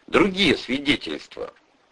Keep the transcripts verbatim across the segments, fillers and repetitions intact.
Другие свидетельства.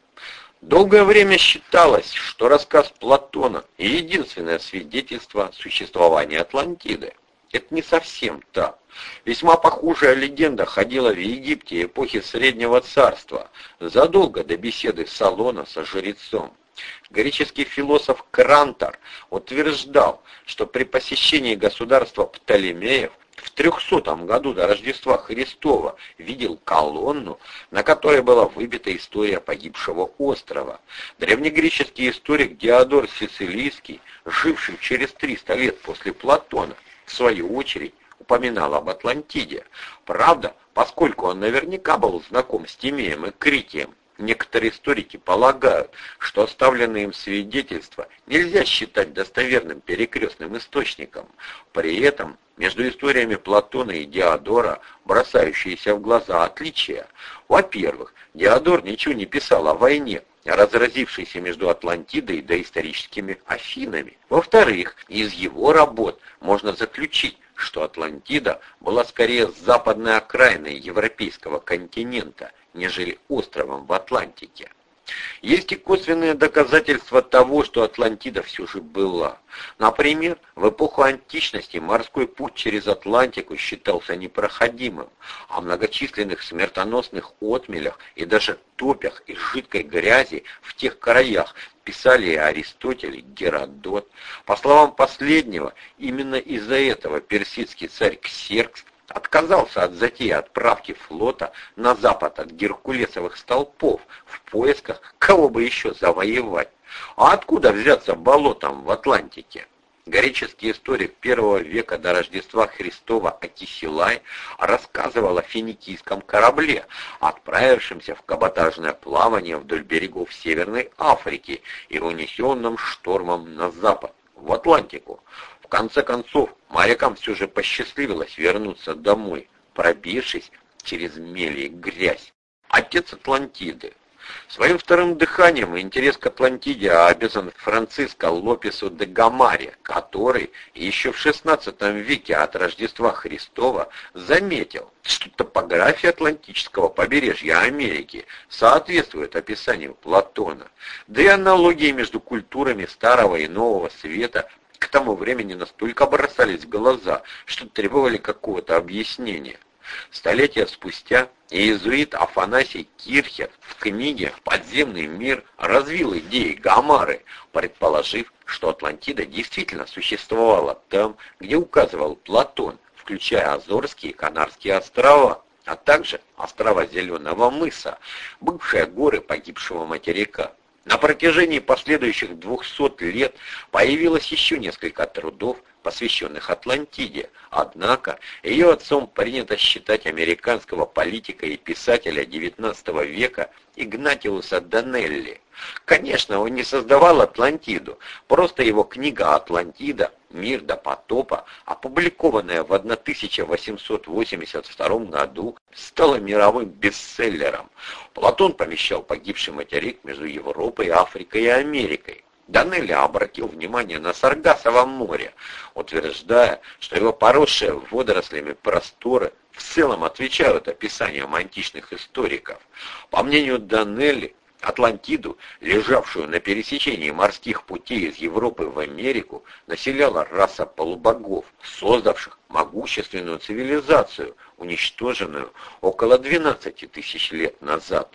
Долгое время считалось, что рассказ Платона – единственное свидетельство существования Атлантиды. Это не совсем так. Весьма похожая легенда ходила в Египте эпохи Среднего Царства, задолго до беседы Солона со жрецом. Греческий философ Крантор утверждал, что при посещении государства Птолемеев в трехсотом году до Рождества Христова видел колонну, на которой была выбита история погибшего острова. Древнегреческий историк Диодор Сицилийский, живший через триста лет после Платона, в свою очередь упоминал об Атлантиде. Правда, поскольку он наверняка был знаком с Тимеем и Критием, некоторые историки полагают, что оставленные им свидетельства нельзя считать достоверным перекрестным источником. При этом между историями Платона и Диодора бросающиеся в глаза отличия. Во-первых, Диодор ничего не писал о войне, разразившейся между Атлантидой и доисторическими Афинами. Во-вторых, из его работ можно заключить, что Атлантида была скорее западной окраиной европейского континента, нежели островом в Атлантике. Есть и косвенные доказательства того, что Атлантида все же была. Например, в эпоху античности морской путь через Атлантику считался непроходимым, а многочисленных смертоносных отмелях и даже топях из жидкой грязи в тех краях писали и Аристотель, и Геродот. По словам последнего, именно из-за этого персидский царь Ксеркс отказался от затеи отправки флота на запад от Геркулесовых столпов в поисках, кого бы еще завоевать. А откуда взяться болотам в Атлантике? Греческий историк первого века до Рождества Христова Акисилай рассказывал о финикийском корабле, отправившемся в каботажное плавание вдоль берегов Северной Африки и унесенном штормом на запад, в Атлантику. В конце концов, морякам все же посчастливилось вернуться домой, пробившись через мели и грязь. Отец Атлантиды. Своим вторым дыханием интерес к Атлантиде обязан Франциско Лопесу де Гамаре, который еще в шестнадцатом веке от Рождества Христова заметил, что топография Атлантического побережья Америки соответствует описанию Платона, да и аналогии между культурами Старого и Нового Света к тому времени настолько бросались в глаза, что требовали какого-то объяснения. Столетия спустя иезуит Афанасий Кирхер в книге «Подземный мир» развил идеи Гамары, предположив, что Атлантида действительно существовала там, где указывал Платон, включая Азорские и Канарские острова, а также острова Зеленого мыса, бывшие горы погибшего материка. На протяжении последующих двухсот лет появилось еще несколько трудов, посвященных Атлантиде, однако ее отцом принято считать американского политика и писателя девятнадцатого века Игнатиуса Данелли. Конечно, он не создавал Атлантиду, просто его книга «Атлантида. Мир до потопа», опубликованная в тысяча восемьсот восемьдесят втором году, стала мировым бестселлером. Платон помещал погибший материк между Европой, Африкой и Америкой. Данелли обратил внимание на Саргассово море, утверждая, что его поросшие водорослями просторы в целом отвечают описаниям античных историков. По мнению Данелли, Атлантиду, лежавшую на пересечении морских путей из Европы в Америку, населяла раса полубогов, создавших могущественную цивилизацию, уничтоженную около двенадцати тысяч лет назад.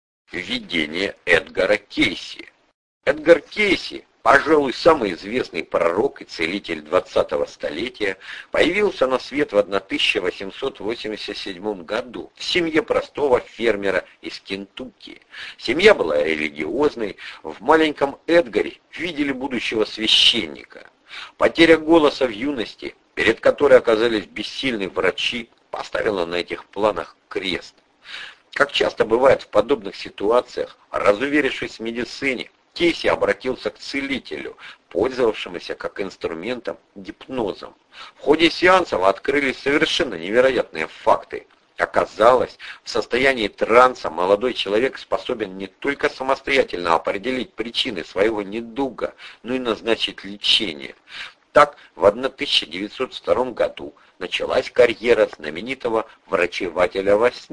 Введение Эдгара Кейси. Эдгар Кейси, пожалуй, самый известный пророк и целитель двадцатого столетия, появился на свет в тысяча восемьсот восемьдесят седьмом году в семье простого фермера из Кентукки. Семья была религиозной, в маленьком Эдгаре видели будущего священника. Потеря голоса в юности, перед которой оказались бессильны врачи, поставила на этих планах крест. Как часто бывает в подобных ситуациях, разуверившись в медицине, Кейси обратился к целителю, пользовавшемуся как инструментом гипнозом. В ходе сеансов открылись совершенно невероятные факты. Оказалось, в состоянии транса молодой человек способен не только самостоятельно определить причины своего недуга, но и назначить лечение. Так, в тысяча девятьсот втором году началась карьера знаменитого врачевателя во сне,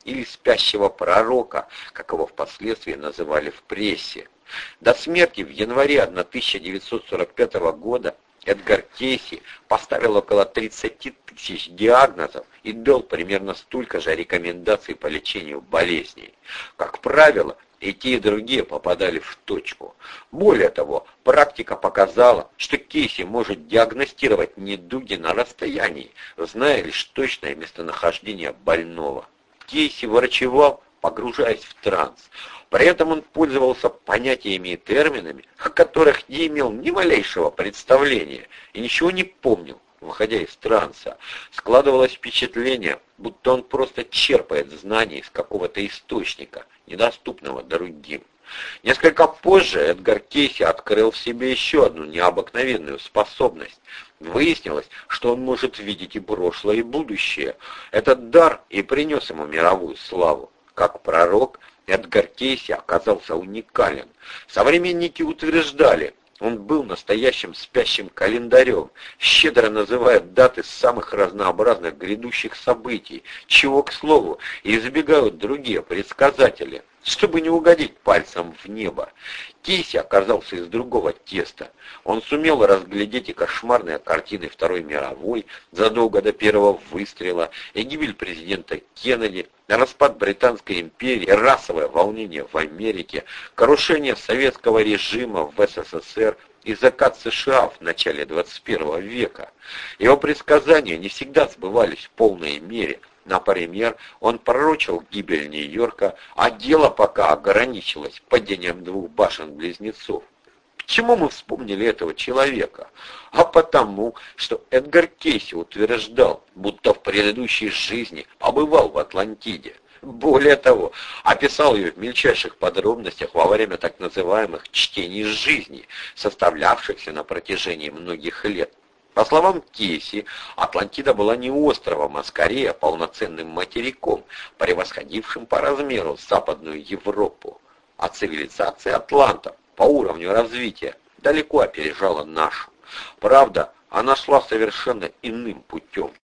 или спящего пророка, как его впоследствии называли в прессе. До смерти в январе тысяча девятьсот сорок пятого года Эдгар Кейси поставил около тридцати тысяч диагнозов и дал примерно столько же рекомендаций по лечению болезней. Как правило, и те, и другие попадали в точку. Более того, практика показала, что Кейси может диагностировать недуги на расстоянии, зная лишь точное местонахождение больного. Кейси врачевал, погружаясь в транс. При этом он пользовался понятиями и терминами, о которых не имел ни малейшего представления и ничего не помнил, выходя из транса. Складывалось впечатление, будто он просто черпает знания из какого-то источника, недоступного другим. Несколько позже Эдгар Кейси открыл в себе еще одну необыкновенную способность. Выяснилось, что он может видеть и прошлое, и будущее. Этот дар и принес ему мировую славу. Как пророк, Эдгар Кейси оказался уникален. Современники утверждали, он был настоящим спящим календарем, щедро называя даты самых разнообразных грядущих событий, чего, к слову, избегают другие предсказатели, чтобы не угодить пальцем в небо. Кейси оказался из другого теста. Он сумел разглядеть и кошмарные картины Второй мировой, задолго до первого выстрела, и гибель президента Кеннеди, распад Британской империи, расовое волнение в Америке, крушение советского режима в СССР и закат США в начале двадцать первого века. Его предсказания не всегда сбывались в полной мере. Например, он пророчил гибель Нью-Йорка, а дело пока ограничилось падением двух башен-близнецов. Почему мы вспомнили этого человека? А потому, что Эдгар Кейси утверждал, будто в предыдущей жизни побывал в Атлантиде. Более того, описал ее в мельчайших подробностях во время так называемых «чтений жизни», составлявшихся на протяжении многих лет. По словам Кейси, Атлантида была не островом, а скорее полноценным материком, превосходившим по размеру Западную Европу. А цивилизация атлантов по уровню развития далеко опережала нашу. Правда, она шла совершенно иным путем.